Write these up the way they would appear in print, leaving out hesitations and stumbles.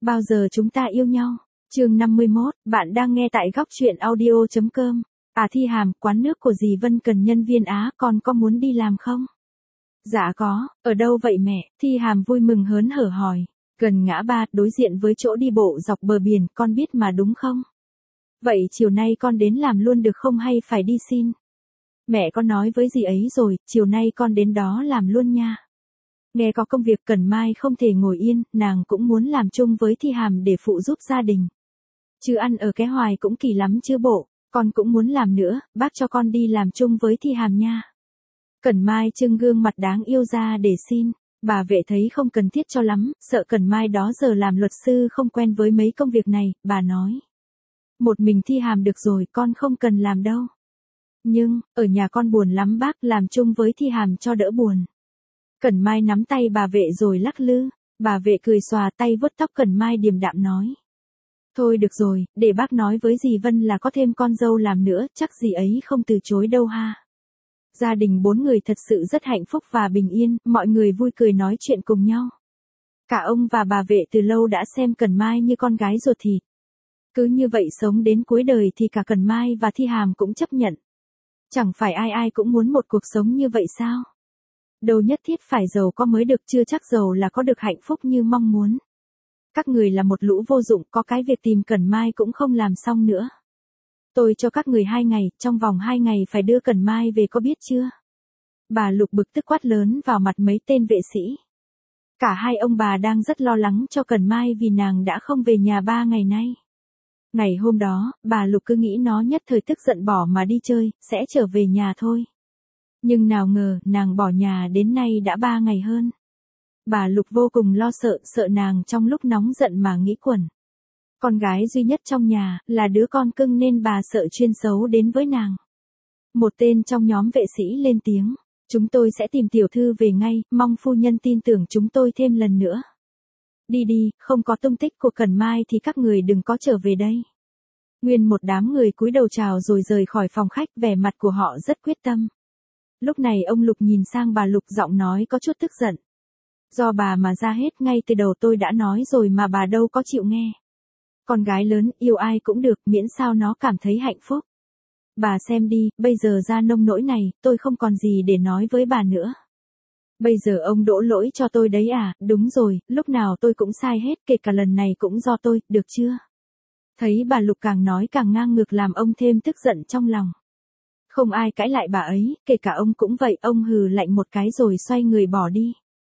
Bao giờ chúng ta yêu nhau? Chương 51, bạn đang nghe tại góc truyện audio.com. À Thi Hàm, quán nước của dì Vân cần nhân viên Á, con có muốn đi làm không? Dạ có, ở đâu vậy mẹ? Thi Hàm vui mừng hớn hở hỏi. Gần ngã ba, đối diện với chỗ đi bộ dọc bờ biển, con biết mà đúng không? Vậy chiều nay con đến làm luôn được không hay phải đi xin? Mẹ con nói với dì ấy rồi, chiều nay con đến đó làm luôn nha. Nghe có công việc Cần Mai không thể ngồi yên, nàng cũng muốn làm chung với Thi Hàm để phụ giúp gia đình. Chứ ăn ở cái hoài cũng kỳ lắm chứ bộ, con cũng muốn làm nữa, bác cho con đi làm chung với Thi Hàm nha. Cần Mai trưng gương mặt đáng yêu ra để xin, bà vệ thấy không cần thiết cho lắm, sợ Cần Mai đó giờ làm luật sư không quen với mấy công việc này, bà nói. Một mình Thi Hàm được rồi, con không cần làm đâu. Nhưng, ở nhà con buồn lắm bác, làm chung với Thi Hàm cho đỡ buồn. Cần Mai nắm tay bà vệ rồi lắc lư, bà vệ cười xòa tay vuốt tóc Cần Mai điềm đạm nói. Thôi được rồi, để bác nói với dì Vân là có thêm con dâu làm nữa, chắc dì ấy không từ chối đâu ha. Gia đình 4 người thật sự rất hạnh phúc và bình yên, mọi người vui cười nói chuyện cùng nhau. Cả ông và bà vệ từ lâu đã xem Cần Mai như con gái ruột thịt. Cứ như vậy sống đến cuối đời thì cả Cần Mai và Thi Hàm cũng chấp nhận. Chẳng phải ai ai cũng muốn một cuộc sống như vậy sao? Đâu nhất thiết phải giàu có mới được, chưa chắc giàu là có được hạnh phúc như mong muốn. Các người là một lũ vô dụng, có cái việc tìm Cần Mai cũng không làm xong nữa. Tôi cho các người 2 ngày, trong vòng 2 ngày phải đưa Cần Mai về có biết chưa? Bà Lục bực tức quát lớn vào mặt mấy tên vệ sĩ. Cả hai ông bà đang rất lo lắng cho Cần Mai vì nàng đã không về nhà 3 ngày nay. Ngày hôm đó, bà Lục cứ nghĩ nó nhất thời tức giận bỏ mà đi chơi, sẽ trở về nhà thôi. Nhưng nào ngờ, nàng bỏ nhà đến nay đã 3 ngày hơn. Bà Lục vô cùng lo sợ, sợ nàng trong lúc nóng giận mà nghĩ quẩn. Con gái duy nhất trong nhà, là đứa con cưng nên bà sợ chuyên xấu đến với nàng. Một tên trong nhóm vệ sĩ lên tiếng. Chúng tôi sẽ tìm tiểu thư về ngay, mong phu nhân tin tưởng chúng tôi thêm lần nữa. Đi đi, không có tung tích của Cần Mai thì các người đừng có trở về đây. Nguyên một đám người cúi đầu chào rồi rời khỏi phòng khách, vẻ mặt của họ rất quyết tâm. Lúc này ông Lục nhìn sang bà Lục, giọng nói có chút tức giận. Do bà mà ra hết, ngay từ đầu tôi đã nói rồi mà bà đâu có chịu nghe. Con gái lớn, yêu ai cũng được, miễn sao nó cảm thấy hạnh phúc. Bà xem đi, bây giờ ra nông nỗi này, tôi không còn gì để nói với bà nữa. Bây giờ ông đổ lỗi cho tôi đấy à? Đúng rồi, lúc nào tôi cũng sai hết, kể cả lần này cũng do tôi, được chưa? Thấy bà Lục càng nói càng ngang ngược làm ông thêm tức giận trong lòng. Không ai cãi lại bà ấy, kể cả ông cũng vậy, ông hừ lạnh một cái rồi xoay người bỏ đi.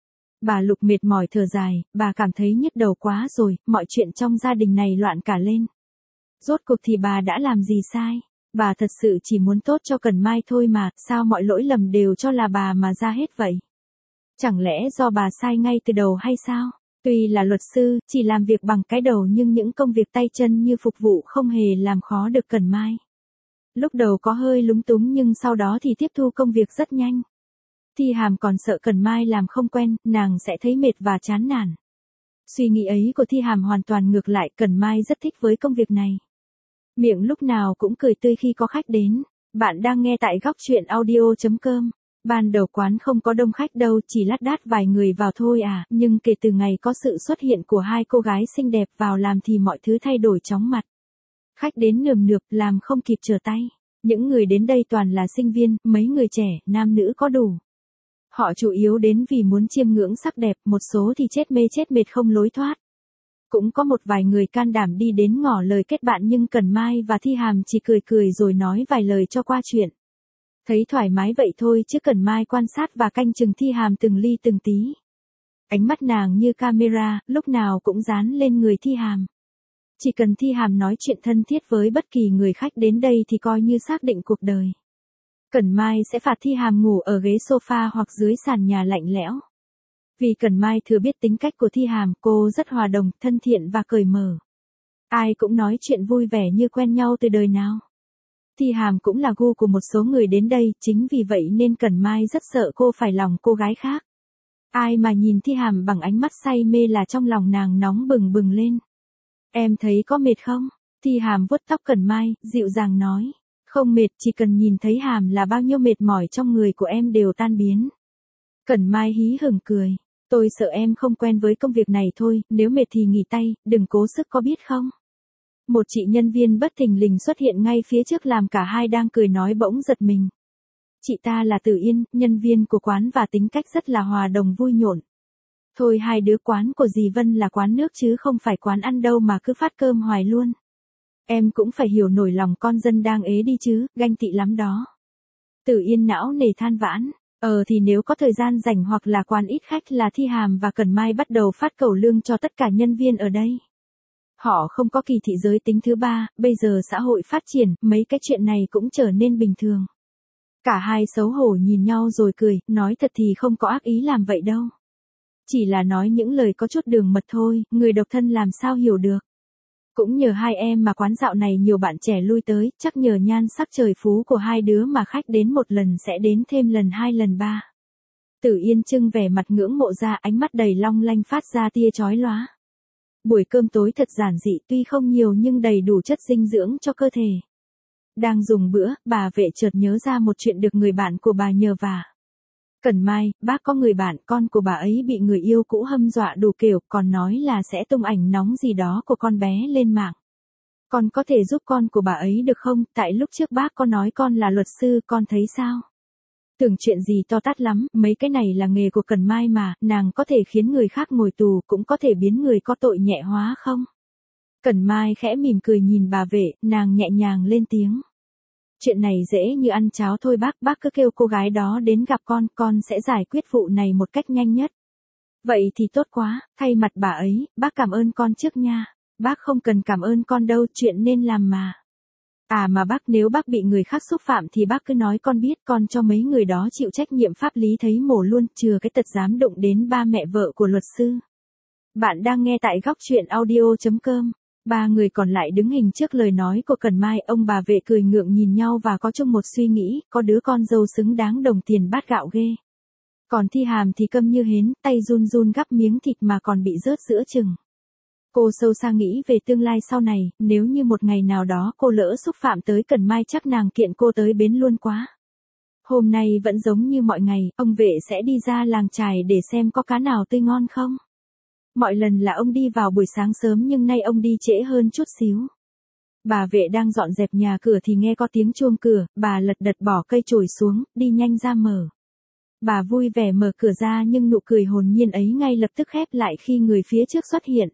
Bà Lục mệt mỏi thở dài, bà cảm thấy nhức đầu quá rồi, mọi chuyện trong gia đình này loạn cả lên. Rốt cuộc thì bà đã làm gì sai? Bà thật sự chỉ muốn tốt cho Cần Mai thôi mà, sao mọi lỗi lầm đều cho là bà mà ra hết vậy? Chẳng lẽ do bà sai ngay từ đầu hay sao? Tuy là luật sư, chỉ làm việc bằng cái đầu nhưng những công việc tay chân như phục vụ không hề làm khó được Cần Mai. Lúc đầu có hơi lúng túng nhưng sau đó thì tiếp thu công việc rất nhanh. Thi Hàm còn sợ Cần Mai làm không quen, nàng sẽ thấy mệt và chán nản. Suy nghĩ ấy của Thi Hàm hoàn toàn ngược lại, Cần Mai rất thích với công việc này. Miệng lúc nào cũng cười tươi khi có khách đến. Bạn đang nghe tại góc truyện audio.com. Ban đầu quán không có đông khách đâu, chỉ lác đác vài người vào thôi à, nhưng kể từ ngày có sự xuất hiện của 2 cô gái xinh đẹp vào làm thì mọi thứ thay đổi chóng mặt. Khách đến nườm nượp, làm không kịp trở tay. Những người đến đây toàn là sinh viên, mấy người trẻ, nam nữ có đủ. Họ chủ yếu đến vì muốn chiêm ngưỡng sắc đẹp, một số thì chết mê chết mệt không lối thoát. Cũng có một vài người can đảm đi đến ngỏ lời kết bạn nhưng Cần Mai và Thi Hàm chỉ cười cười rồi nói vài lời cho qua chuyện. Thấy thoải mái vậy thôi chứ Cần Mai quan sát và canh chừng Thi Hàm từng ly từng tí. Ánh mắt nàng như camera, lúc nào cũng dán lên người Thi Hàm. Chỉ cần Thi Hàm nói chuyện thân thiết với bất kỳ người khách đến đây thì coi như xác định cuộc đời. Cần Mai sẽ phạt Thi Hàm ngủ ở ghế sofa hoặc dưới sàn nhà lạnh lẽo. Vì Cần Mai thừa biết tính cách của Thi Hàm, cô rất hòa đồng, thân thiện và cởi mở. Ai cũng nói chuyện vui vẻ như quen nhau từ đời nào. Thi Hàm cũng là gu của một số người đến đây, chính vì vậy nên Cần Mai rất sợ cô phải lòng cô gái khác. Ai mà nhìn Thi Hàm bằng ánh mắt say mê là trong lòng nàng nóng bừng bừng lên. Em thấy có mệt không? Thi Hàm vuốt tóc Cần Mai, dịu dàng nói. Không mệt, chỉ cần nhìn thấy Hàm là bao nhiêu mệt mỏi trong người của em đều tan biến. Cần Mai hí hửng cười. Tôi sợ em không quen với công việc này thôi, nếu mệt thì nghỉ tay, đừng cố sức có biết không? Một chị nhân viên bất thình lình xuất hiện ngay phía trước làm cả hai đang cười nói bỗng giật mình. Chị ta là Tử Yên, nhân viên của quán và tính cách rất là hòa đồng vui nhộn. Thôi hai đứa quán của dì Vân là quán nước chứ không phải quán ăn đâu mà cứ phát cơm hoài luôn. Em cũng phải hiểu nổi lòng con dân đang ế đi chứ, ganh tị lắm đó. Tử Yên não nề than vãn. Thì nếu có thời gian rảnh hoặc là quán ít khách là Thi Hàm và Cẩn Mai bắt đầu phát cẩu lương cho tất cả nhân viên ở đây. Họ không có kỳ thị giới tính thứ ba, bây giờ xã hội phát triển, mấy cái chuyện này cũng trở nên bình thường. Cả hai xấu hổ nhìn nhau rồi cười, nói thật thì không có ác ý làm vậy đâu. Chỉ là nói những lời có chút đường mật thôi, người độc thân làm sao hiểu được. Cũng nhờ hai em mà quán dạo này nhiều bạn trẻ lui tới, chắc nhờ nhan sắc trời phú của hai đứa mà khách đến một lần sẽ đến thêm lần hai lần ba. Tử Yên trưng vẻ mặt ngưỡng mộ ra, ánh mắt đầy long lanh phát ra tia chói lóa. Buổi cơm tối thật giản dị, tuy không nhiều nhưng đầy đủ chất dinh dưỡng cho cơ thể. Đang dùng bữa, bà Vệ chợt nhớ ra một chuyện được người bạn của bà nhờ vả. Cẩn Mai, bác có người bạn, con của bà ấy bị người yêu cũ hâm dọa đủ kiểu, còn nói là sẽ tung ảnh nóng gì đó của con bé lên mạng. Con có thể giúp con của bà ấy được không, tại lúc trước bác có nói con là luật sư, con thấy sao? Tưởng chuyện gì to tát lắm, mấy cái này là nghề của Cẩn Mai mà, nàng có thể khiến người khác ngồi tù, cũng có thể biến người có tội nhẹ hóa không? Cẩn Mai khẽ mỉm cười nhìn bà Vệ, nàng nhẹ nhàng lên tiếng. Chuyện này dễ như ăn cháo thôi bác cứ kêu cô gái đó đến gặp con sẽ giải quyết vụ này một cách nhanh nhất. Vậy thì tốt quá, thay mặt bà ấy, bác cảm ơn con trước nha. Bác không cần cảm ơn con đâu, chuyện nên làm mà. Mà bác, nếu bác bị người khác xúc phạm thì bác cứ nói con biết, con cho mấy người đó chịu trách nhiệm pháp lý thấy mổ luôn, chừa cái tật dám đụng đến ba mẹ vợ của luật sư. Bạn đang nghe tại góc truyện audio.com. Ba người còn lại đứng hình trước lời nói của Cẩn Mai, ông bà Vệ cười ngượng nhìn nhau và có chung một suy nghĩ, có đứa con dâu xứng đáng đồng tiền bát gạo ghê. Còn Thi Hàm thì câm như hến, tay run run gắp miếng thịt mà còn bị rớt giữa chừng. Cô sâu xa nghĩ về tương lai sau này, nếu như một ngày nào đó cô lỡ xúc phạm tới Cẩn Mai chắc nàng kiện cô tới bến luôn quá. Hôm nay vẫn giống như mọi ngày, ông Vệ sẽ đi ra làng chài để xem có cá nào tươi ngon không. Mọi lần là ông đi vào buổi sáng sớm nhưng nay ông đi trễ hơn chút xíu. Bà Vệ đang dọn dẹp nhà cửa thì nghe có tiếng chuông cửa, bà lật đật bỏ cây chổi xuống, đi nhanh ra mở. Bà vui vẻ mở cửa ra nhưng nụ cười hồn nhiên ấy ngay lập tức khép lại khi người phía trước xuất hiện.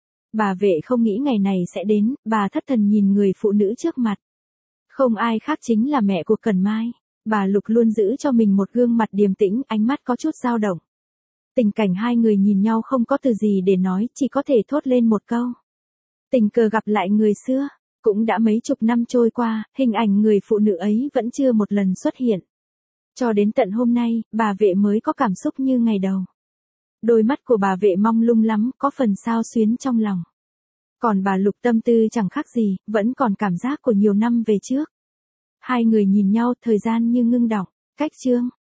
Bà Vệ không nghĩ ngày này sẽ đến, bà thất thần nhìn người phụ nữ trước mặt. Không ai khác chính là mẹ của Cẩn Mai. Bà Lục luôn giữ cho mình một gương mặt điềm tĩnh, ánh mắt có chút dao động. Tình cảnh hai người nhìn nhau không có từ gì để nói, chỉ có thể thốt lên một câu. Tình cờ gặp lại người xưa, cũng đã mấy chục năm trôi qua, hình ảnh người phụ nữ ấy vẫn chưa một lần xuất hiện. Cho đến tận hôm nay, bà Vệ mới có cảm xúc như ngày đầu. Đôi mắt của bà Vệ mong lung lắm, có phần xao xuyến trong lòng. Còn bà Lục tâm tư chẳng khác gì, vẫn còn cảm giác của nhiều năm về trước. Hai người nhìn nhau, thời gian như ngưng đọng. Cách chương